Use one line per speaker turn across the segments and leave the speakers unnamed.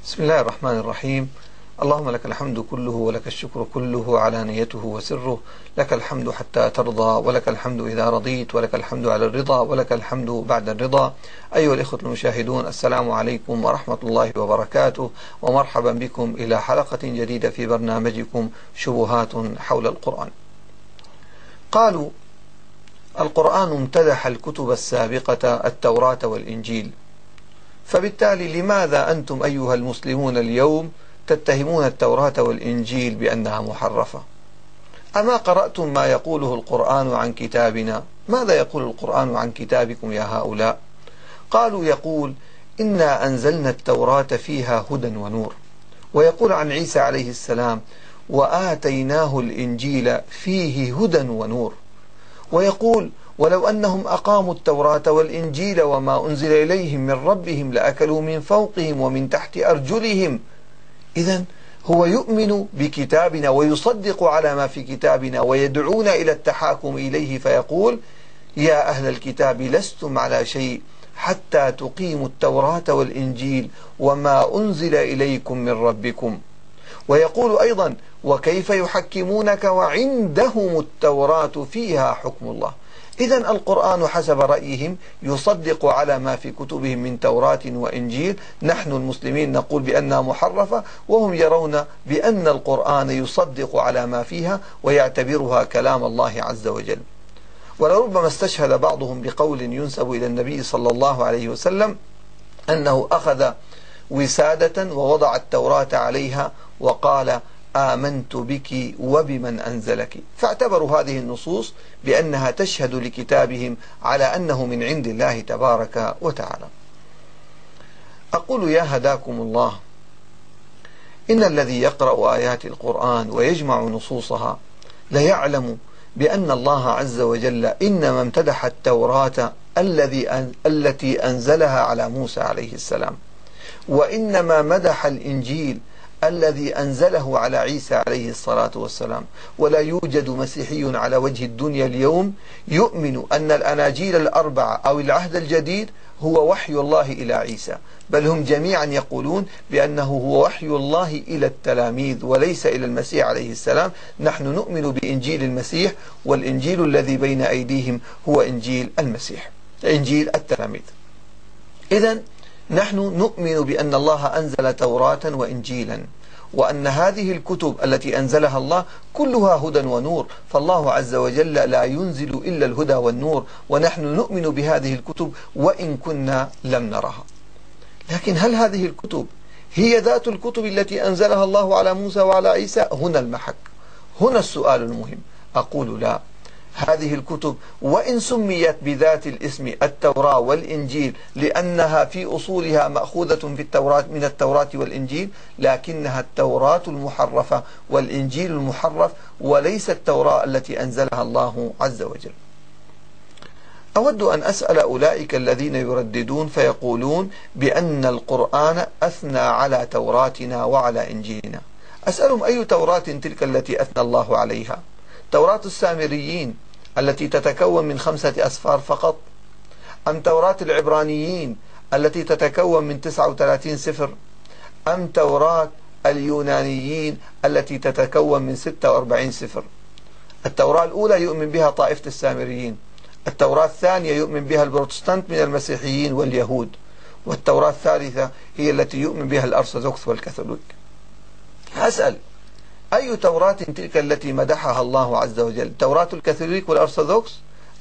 بسم الله الرحمن الرحيم. اللهم لك الحمد كله ولك الشكر كله علانيته وسره، لك الحمد حتى ترضى، ولك الحمد إذا رضيت، ولك الحمد على الرضا، ولك الحمد بعد الرضا. أيها الإخوة المشاهدون، السلام عليكم ورحمة الله وبركاته، ومرحبا بكم إلى حلقة جديدة في برنامجكم شبهات حول القرآن. قالوا القرآن امتدح الكتب السابقة التوراة والإنجيل، فبالتالي لماذا أنتم أيها المسلمون اليوم تتهمون التوراة والإنجيل بأنها محرفة؟ أما قرأتم ما يقوله القرآن عن كتابنا؟ ماذا يقول القرآن عن كتابكم يا هؤلاء؟ قالوا يقول إنا أنزلنا التوراة فيها هدى ونور، ويقول عن عيسى عليه السلام وآتيناه الإنجيل فيه هدى ونور، ويقول ولو أنهم أقاموا التوراة والإنجيل وما أنزل إليهم من ربهم لأكلوا من فوقهم ومن تحت أرجلهم. إذن هو يؤمن بكتابنا ويصدق على ما في كتابنا ويدعونا إلى التحاكم إليه، فيقول يا أهل الكتاب لستم على شيء حتى تقيموا التوراة والإنجيل وما أنزل إليكم من ربكم. ويقول أيضا وكيف يحكمونك وعندهم التوراة فيها حكم الله. إذن القرآن حسب رأيهم يصدق على ما في كتبهم من توراة وإنجيل. نحن المسلمين نقول بأنها محرفة، وهم يرون بأن القرآن يصدق على ما فيها ويعتبرها كلام الله عز وجل. ولربما استشهد بعضهم بقول ينسب إلى النبي صلى الله عليه وسلم أنه أخذ وسادة ووضع التوراة عليها وقال آمنت بك وبمن أنزلك، فاعتبروا هذه النصوص بأنها تشهد لكتابهم على أنه من عند الله تبارك وتعالى. أقول يا هداكم الله، إن الذي يقرأ آيات القرآن ويجمع نصوصها ليعلم بأن الله عز وجل إنما امتدح التوراة التي أنزلها على موسى عليه السلام، وإنما مدح الإنجيل الذي أنزله على عيسى عليه الصلاة والسلام. ولا يوجد مسيحي على وجه الدنيا اليوم يؤمن أن الأناجيل الأربعة أو العهد الجديد هو وحي الله إلى عيسى، بل هم جميعا يقولون بأنه هو وحي الله إلى التلاميذ وليس إلى المسيح عليه السلام. نحن نؤمن بإنجيل المسيح، والإنجيل الذي بين أيديهم هو إنجيل المسيح، إنجيل التلاميذ. إذن نحن نؤمن بأن الله أنزل توراة وإنجيلا، وأن هذه الكتب التي أنزلها الله كلها هدى ونور، فالله عز وجل لا ينزل إلا الهدى والنور، ونحن نؤمن بهذه الكتب وإن كنا لم نرها. لكن هل هذه الكتب هي ذات الكتب التي أنزلها الله على موسى وعلى عيسى؟ هنا المحك، هنا السؤال المهم. أقول لا، هذه الكتب وإن سميت بذات الاسم التوراة والإنجيل لأنها في أصولها مأخوذة في التوراة من التوراة والإنجيل، لكنها التوراة المحرفة والإنجيل المحرف، وليس التوراة التي أنزلها الله عز وجل. أود أن أسأل أولئك الذين يرددون فيقولون بأن القرآن أثنى على توراتنا وعلى إنجيلنا، أسألهم أي توراة تلك التي أثنى الله عليها؟ توراة السامريين التي تتكون من 5 أسفار فقط، أم توراة العبرانيين التي تتكون من 39 سفر، أم توراة اليونانيين التي تتكون من 46 سفر؟ التوراة الأولى يؤمن بها طائفة السامريين، التوراة الثانية يؤمن بها البروتستانت من المسيحيين واليهود، والتوراة الثالثة هي التي يؤمن بها الأرثوذكس والكاثوليك. أسأل أي توراة تلك التي مدحها الله عز وجل؟ توراة الكاثوليك والأرثوذكس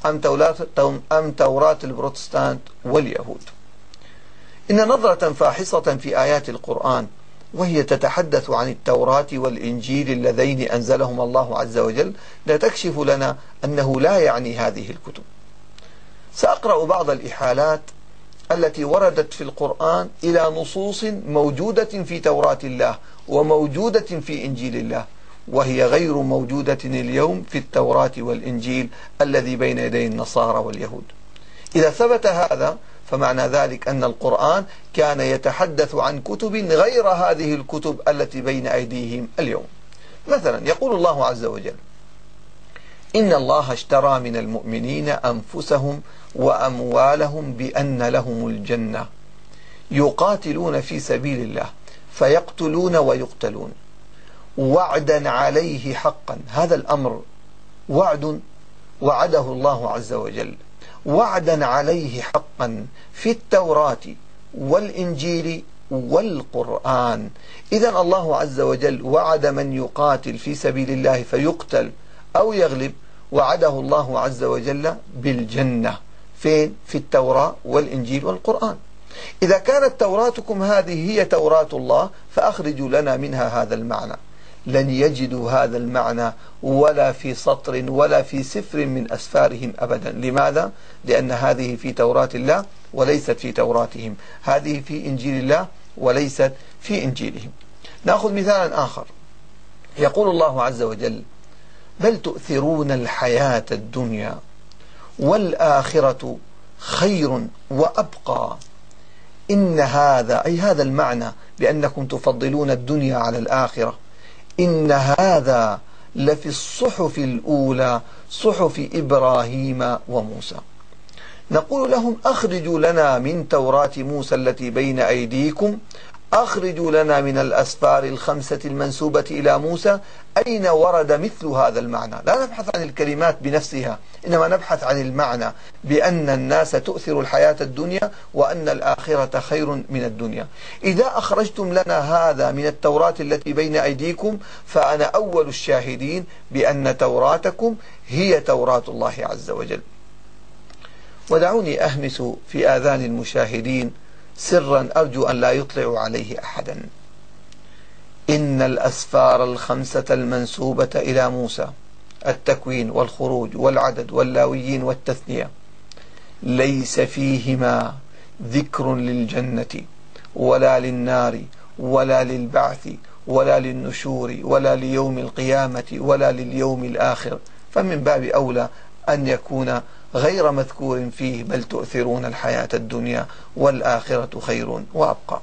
أم توراة البروتستانت واليهود؟ إن نظرة فاحصة في آيات القرآن وهي تتحدث عن التوراة والإنجيل اللذين أنزلهما الله عز وجل لا تكشف لنا أنه لا يعني هذه الكتب. سأقرأ بعض الإحالات التي وردت في القرآن إلى نصوص موجودة في توراة الله وموجودة في إنجيل الله، وهي غير موجودة اليوم في التوراة والإنجيل الذي بين يدي النصارى واليهود. إذا ثبت هذا فمعنى ذلك أن القرآن كان يتحدث عن كتب غير هذه الكتب التي بين أيديهم اليوم. مثلا يقول الله عز وجل إن الله اشترى من المؤمنين أنفسهم وأموالهم بأن لهم الجنة يقاتلون في سبيل الله فيقتلون ويقتلون وعدا عليه حقا. هذا الأمر وعد وعده الله عز وجل، وعدا عليه حقا في التوراة والإنجيل والقرآن. إذن الله عز وجل وعد من يقاتل في سبيل الله فيقتل أو يغلب، وعده الله عز وجل بالجنة. فين؟ في التوراة والإنجيل والقرآن. إذا كانت توراتكم هذه هي توراة الله فأخرجوا لنا منها هذا المعنى. لن يجدوا هذا المعنى ولا في سطر ولا في سفر من أسفارهم أبدا. لماذا؟ لأن هذه في توراة الله وليست في توراتهم، هذه في إنجيل الله وليست في إنجيلهم. نأخذ مثالا آخر. يقول الله عز وجل: بل تؤثرون الحياة الدنيا والآخرة خير وأبقى. إن هذا، أي هذا المعنى بأنكم تفضلون الدنيا على الآخرة، إن هذا لفي الصحف الأولى صحف إبراهيم وموسى. نقول لهم: أخرجوا لنا من توراة موسى التي بين أيديكم، أخرجوا لنا من الأسفار الخمسة المنسوبة إلى موسى أين ورد مثل هذا المعنى. لا نبحث عن الكلمات بنفسها، إنما نبحث عن المعنى بأن الناس تؤثر الحياة الدنيا وأن الآخرة خير من الدنيا. إذا أخرجتم لنا هذا من التوراة التي بين أيديكم فأنا أول الشاهدين بأن توراتكم هي توراة الله عز وجل. ودعوني أهمس في آذان المشاهدين سرا أرجو أن لا يطلع عليه أحدا: إن الأسفار الخمسة المنسوبة إلى موسى، التكوين والخروج والعدد واللاويين والتثنية، ليس فيهما ذكر للجنة ولا للنار ولا للبعث ولا للنشور ولا ليوم القيامة ولا لليوم الآخر، فمن باب أولى أن يكون غير مذكور فيه: بل تؤثرون الحياة الدنيا والآخرة خير وأبقى.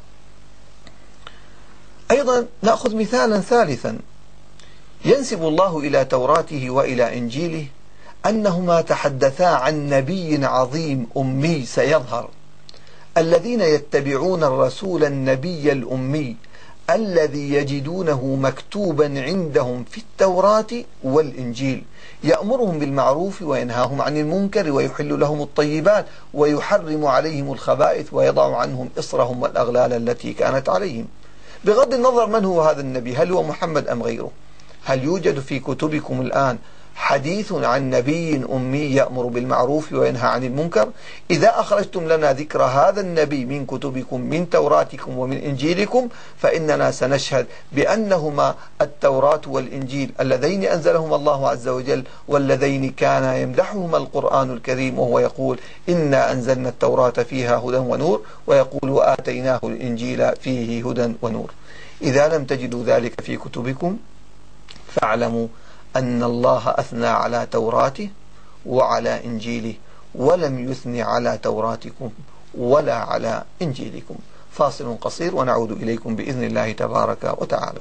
أيضا نأخذ مثالا ثالثا. ينسب الله إلى توراته وإلى إنجيله أنهما تحدثا عن نبي عظيم أمي سيظهر، الذين يتبعون الرسول النبي الأمي الذي يجدونه مكتوبا عندهم في التوراة والإنجيل، يأمرهم بالمعروف وينهاهم عن المنكر ويحل لهم الطيبات ويحرم عليهم الخبائث ويضع عنهم إصرهم والأغلال التي كانت عليهم. بغض النظر من هو هذا النبي، هل هو محمد أم غيره؟ هل يوجد في كتبكم الآن حديث عن نبي أمي يأمر بالمعروف وينهى عن المنكر؟ إذا أخرجتم لنا ذكر هذا النبي من كتبكم من توراتكم ومن إنجيلكم فإننا سنشهد بأنهما التوراة والإنجيل اللذين أنزلهما الله عز وجل واللذين كان يمدحهما القرآن الكريم، وهو يقول: إنا أنزلنا التوراة فيها هدى ونور، ويقول: وآتيناه الإنجيل فيه هدى ونور. إذا لم تجدوا ذلك في كتبكم فاعلموا أن الله أثنى على توراته وعلى إنجيله ولم يثني على توراتكم ولا على إنجيلكم. فاصل قصير ونعود إليكم بإذن الله تبارك وتعالى.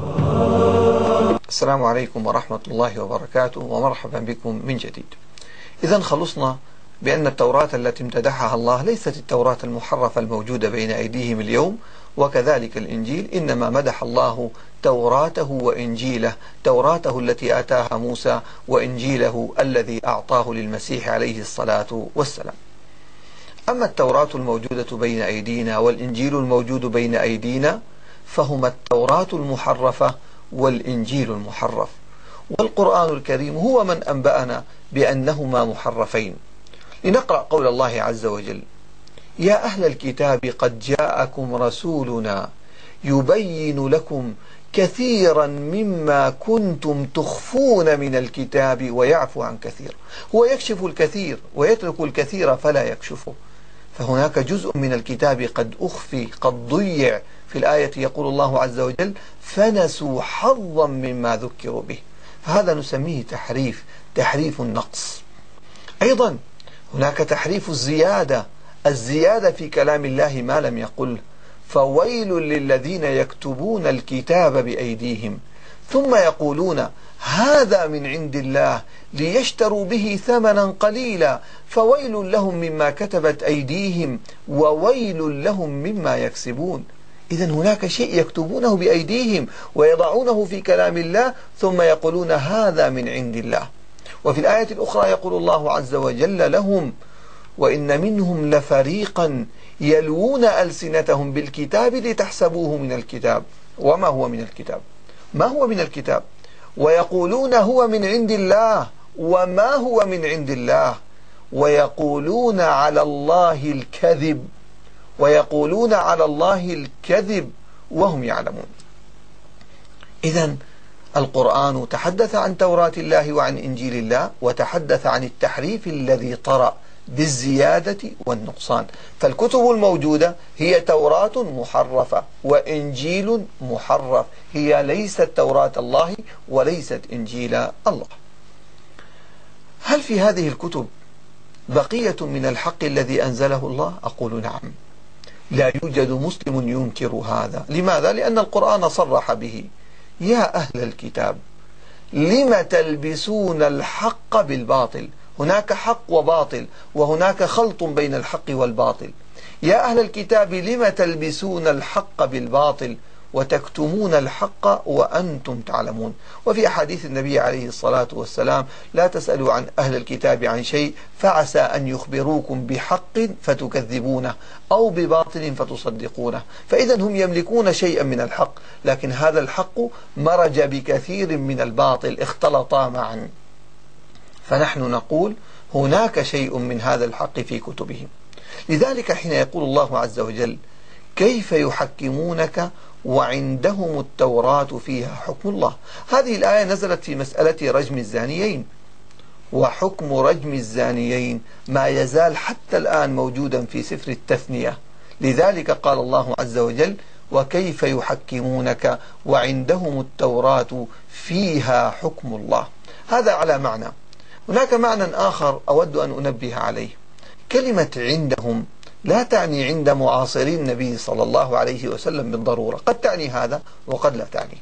السلام عليكم ورحمة الله وبركاته، ومرحبا بكم من جديد. إذن خلصنا بأن التوراة التي امتدحها الله ليست التوراة المحرفة الموجودة بين أيديهم اليوم، وكذلك الإنجيل، إنما مدح الله توراته وإنجيله، توراته التي آتاها موسى وإنجيله الذي أعطاه للمسيح عليه الصلاة والسلام. أما التوراة الموجودة بين أيدينا والإنجيل الموجود بين أيدينا فهما التوراة المحرفة والإنجيل المحرف، والقرآن الكريم هو من أنبأنا بأنهما محرفين. لنقرأ قول الله عز وجل: يا أهل الكتاب قد جاءكم رسولنا يبين لكم كثيرا مما كنتم تخفون من الكتاب ويعفو عن كثير. هو يكشف الكثير ويترك الكثير فلا يكشفه، فهناك جزء من الكتاب قد أخفي قد ضيع. في الآية يقول الله عز وجل: فنسوا حظا مما ذكروا به، فهذا نسميه تحريف النقص. أيضا هناك تحريف الزيادة في كلام الله ما لم يقله، فويل للذين يكتبون الكتاب بأيديهم ثم يقولون هذا من عند الله ليشتروا به ثمنا قليلا فويل لهم مما كتبت أيديهم وويل لهم مما يكسبون. إذن هناك شيء يكتبونه بأيديهم ويضعونه في كلام الله ثم يقولون هذا من عند الله. وفي الآية الأخرى يقول الله عز وجل لهم وإن منهم لفريقا يلوون ألسنتهم بالكتاب لتحسبوه من الكتاب وما هو من الكتاب، ما هو من الكتاب، ويقولون هو من عند الله وما هو من عند الله، ويقولون على الله الكذب، ويقولون على الله الكذب وهم يعلمون. إذن القرآن تحدث عن توراة الله وعن إنجيل الله، وتحدث عن التحريف الذي طرأ بالزيادة والنقصان. فالكتب الموجودة هي توراة محرفة وإنجيل محرف، هي ليست توراة الله وليست إنجيل الله. هل في هذه الكتب بقية من الحق الذي أنزله الله؟ أقول نعم. لا يوجد مسلم ينكر هذا. لماذا؟ لأن القرآن صرح به: يا أهل الكتاب لم تلبسون الحق بالباطل. هناك حق وباطل، وهناك خلط بين الحق والباطل. يا أهل الكتاب لم تلبسون الحق بالباطل وتكتمون الحق وأنتم تعلمون. وفي أحاديث النبي عليه الصلاة والسلام: لا تسألوا عن أهل الكتاب عن شيء فعسى أن يخبروكم بحق فتكذبونه أو بباطل فتصدقونه. فإذا هم يملكون شيئا من الحق، لكن هذا الحق مرج بكثير من الباطل، اختلطا معا. فنحن نقول هناك شيء من هذا الحق في كتبهم. لذلك حين يقول الله عز وجل: كيف يحكمونك وعندهم التوراة فيها حكم الله، هذه الآية نزلت في مسألة رجم الزانيين، وحكم رجم الزانيين ما يزال حتى الآن موجودا في سفر التثنية. لذلك قال الله عز وجل: وكيف يحكمونك وعندهم التوراة فيها حكم الله. هذا على معنى. هناك معنى آخر أود أن أنبه عليه. كلمة عندهم لا تعني عند معاصرين النبي صلى الله عليه وسلم بالضرورة، قد تعني هذا وقد لا تعني.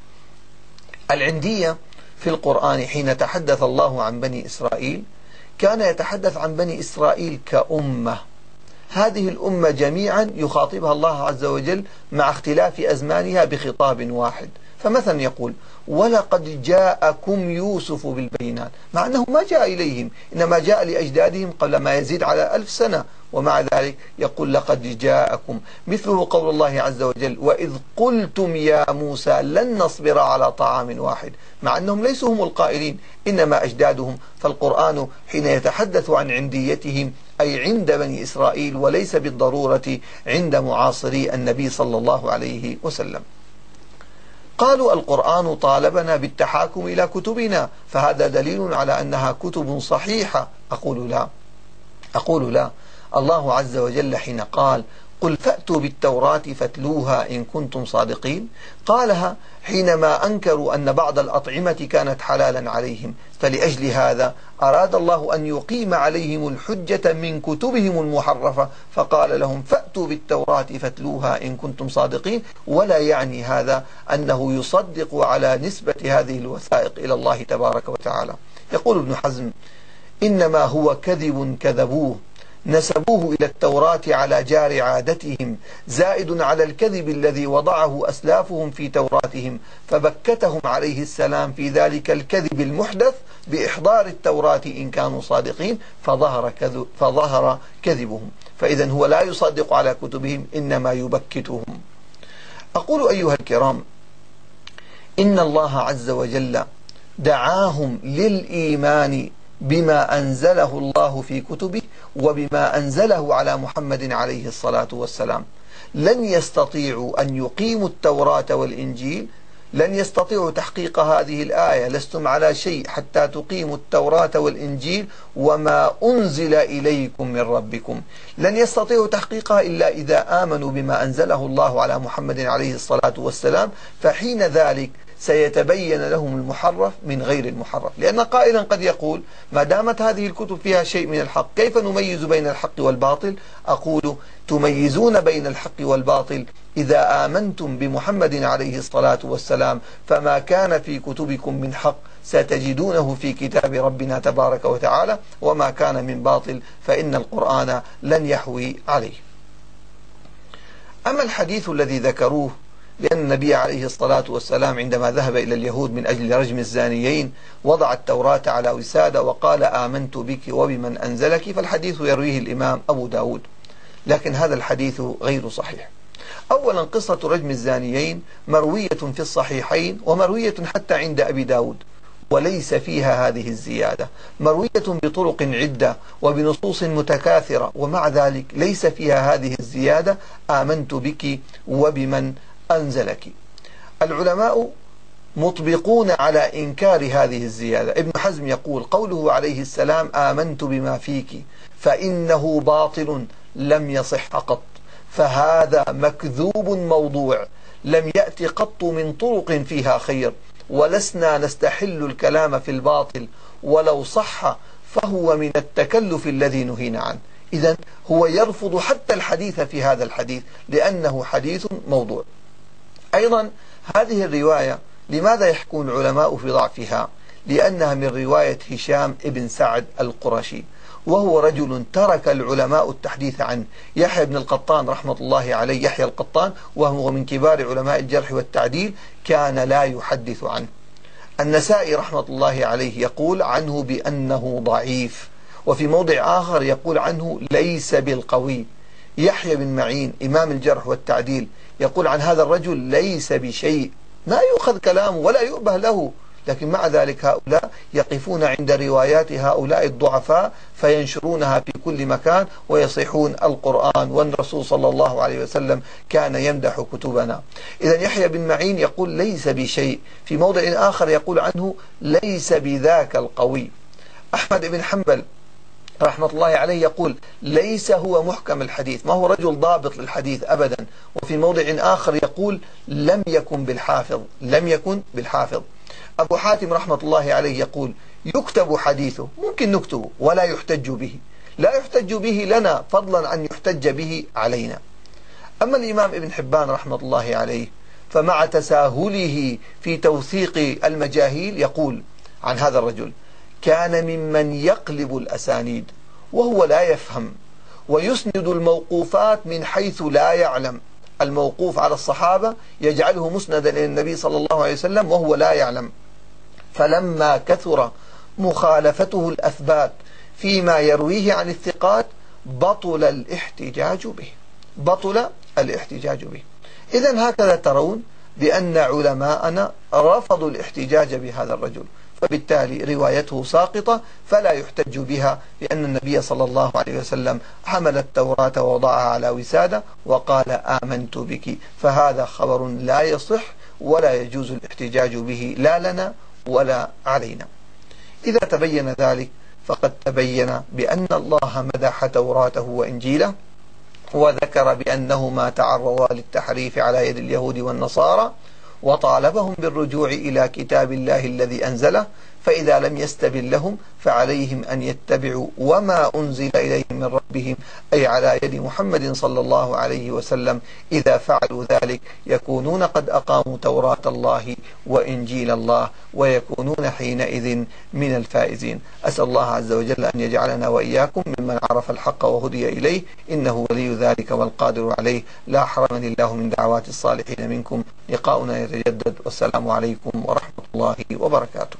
العندية في القرآن حين تحدث الله عن بني إسرائيل كان يتحدث عن بني إسرائيل كأمة، هذه الأمة جميعا يخاطبها الله عز وجل مع اختلاف أزمانها بخطاب واحد. فمثلا يقول: ولقد جاءكم يوسف بالبينات، مع أنه ما جاء إليهم، إنما جاء لأجدادهم قبل ما يزيد على 1000 سنة، ومع ذلك يقول: لقد جاءكم. مثله قول الله عز وجل: وإذ قلتم يا موسى لن نصبر على طعام واحد، مع أنهم ليسوا هم القائلين، إنما أجدادهم. فالقرآن حين يتحدث عن عنديتهم أي عند بني إسرائيل، وليس بالضرورة عند معاصري النبي صلى الله عليه وسلم. قالوا: القرآن طالبنا بالتحاكم إلى كتبنا، فهذا دليل على أنها كتب صحيحة. أقول لا. الله عز وجل حين قال: قل فأتوا بالتوراة فاتلوها إن كنتم صادقين، قالها حينما أنكروا أن بعض الأطعمة كانت حلالا عليهم، فلأجل هذا أراد الله أن يقيم عليهم الحجة من كتبهم المحرفة، فقال لهم: فأتوا بالتوراة فاتلوها إن كنتم صادقين. ولا يعني هذا أنه يصدق على نسبة هذه الوثائق إلى الله تبارك وتعالى. يقول ابن حزم: إنما هو كذب كذبوه، نسبوه إلى التوراة على جار عادتهم، زائد على الكذب الذي وضعه أسلافهم في توراتهم، فبكتهم عليه السلام في ذلك الكذب المحدث بإحضار التوراة إن كانوا صادقين، فظهر كذبهم. فإذا هو لا يصدق على كتبهم، إنما يبكتهم. أقول أيها الكرام: إن الله عز وجل دعاهم للإيمان بما أنزله الله في كتبه وبما أنزله على محمد عليه الصلاة والسلام. لن يستطيعوا أن يقيموا التوراة والإنجيل، لن يستطيعوا تحقيق هذه الآية: لستم على شيء حتى تقيموا التوراة والإنجيل وما أنزل إليكم من ربكم. لن يستطيعوا تحقيقها إلا إذا آمنوا بما أنزله الله على محمد عليه الصلاة والسلام، فحين ذلك سيتبين لهم المحرف من غير المحرف. لأن قائلا قد يقول: ما دامت هذه الكتب فيها شيء من الحق كيف نميز بين الحق والباطل؟ أقول: تميزون بين الحق والباطل إذا آمنتم بمحمد عليه الصلاة والسلام، فما كان في كتبكم من حق ستجدونه في كتاب ربنا تبارك وتعالى، وما كان من باطل فإن القرآن لن يحوي عليه. أما الحديث الذي ذكروه لأن النبي عليه الصلاة والسلام عندما ذهب إلى اليهود من أجل رجم الزانيين وضع التوراة على وسادة وقال آمنت بك وبمن أنزلك، فالحديث يرويه الإمام أبو داود، لكن هذا الحديث غير صحيح. أولا، قصة رجم الزانيين مروية في الصحيحين ومروية حتى عند أبي داود، وليس فيها هذه الزيادة، مروية بطرق عدة وبنصوص متكاثرة، ومع ذلك ليس فيها هذه الزيادة آمنت بك وبمن أنزلك. العلماء مطبقون على إنكار هذه الزيادة. ابن حزم يقول قوله عليه السلام آمنت بما فيك فإنه باطل لم يصح قط، فهذا مكذوب موضوع لم يأت قط من طرق فيها خير، ولسنا نستحل الكلام في الباطل ولو صح فهو من التكلف الذي نهينا عنه. إذن هو يرفض حتى الحديث في هذا الحديث لأنه حديث موضوع. أيضا هذه الرواية لماذا يحكون العلماء في ضعفها؟ لأنها من رواية هشام ابن سعد القرشي، وهو رجل ترك العلماء التحديث عنه. يحيى بن القطان رحمة الله عليه، يحيى القطان، وهو من كبار علماء الجرح والتعديل، كان لا يحدث عنه. النسائي رحمة الله عليه يقول عنه بأنه ضعيف، وفي موضع آخر يقول عنه ليس بالقوي. يحيى بن معين إمام الجرح والتعديل يقول عن هذا الرجل ليس بشيء، ما يؤخذ كلامه ولا يؤبه له، لكن مع ذلك هؤلاء يقفون عند روايات هؤلاء الضعفاء فينشرونها في كل مكان ويصيحون القرآن والرسول صلى الله عليه وسلم كان يمدح كتبنا. إذا يحيى بن معين يقول ليس بشيء، في موضع آخر يقول عنه ليس بذاك القوي. أحمد بن حنبل رحمة الله عليه يقول ليس هو محكم الحديث، ما هو رجل ضابط للحديث أبدا. وفي موضع آخر يقول لم يكن بالحافظ، لم يكن بالحافظ. أبو حاتم رحمة الله عليه يقول يكتب حديثه، ممكن نكتبه ولا يحتج به، لا يحتج به لنا فضلا عن يحتج به علينا. أما الإمام ابن حبان رحمة الله عليه فمع تساهله في توثيق المجاهيل يقول عن هذا الرجل كان ممن يقلب الأسانيد وهو لا يفهم، ويسند الموقوفات من حيث لا يعلم. الموقوف على الصحابة يجعله مسندا إلى النبي صلى الله عليه وسلم وهو لا يعلم. فلما كثر مخالفته الأثبات فيما يرويه عن الثقات بطل الاحتجاج به، بطل الاحتجاج به. إذن هكذا ترون بأن علماءنا رفضوا الاحتجاج بهذا الرجل، فبالتالي روايته ساقطة فلا يحتج بها، لأن النبي صلى الله عليه وسلم حمل التوراة ووضعها على وسادة وقال آمنت بك، فهذا خبر لا يصح ولا يجوز الاحتجاج به لا لنا ولا علينا. إذا تبين ذلك فقد تبين بأن الله مدح توراته وإنجيله، وذكر بأنهما تعرضا للتحريف على يد اليهود والنصارى، وطالبهم بالرجوع إلى كتاب الله الذي أنزله، فإذا لم يستبن لهم فعليهم أن يتبعوا وما أنزل إليهم من ربهم، أي على يد محمد صلى الله عليه وسلم. إذا فعلوا ذلك يكونون قد أقاموا توراة الله وإنجيل الله، ويكونون حينئذ من الفائزين. أسأل الله عز وجل أن يجعلنا وإياكم ممن عرف الحق وهدي إليه، إنه ولي ذلك والقادر عليه. لا حرمني الله من دعوات الصالحين منكم. لقاؤنا يتجدد، والسلام عليكم ورحمة الله وبركاته.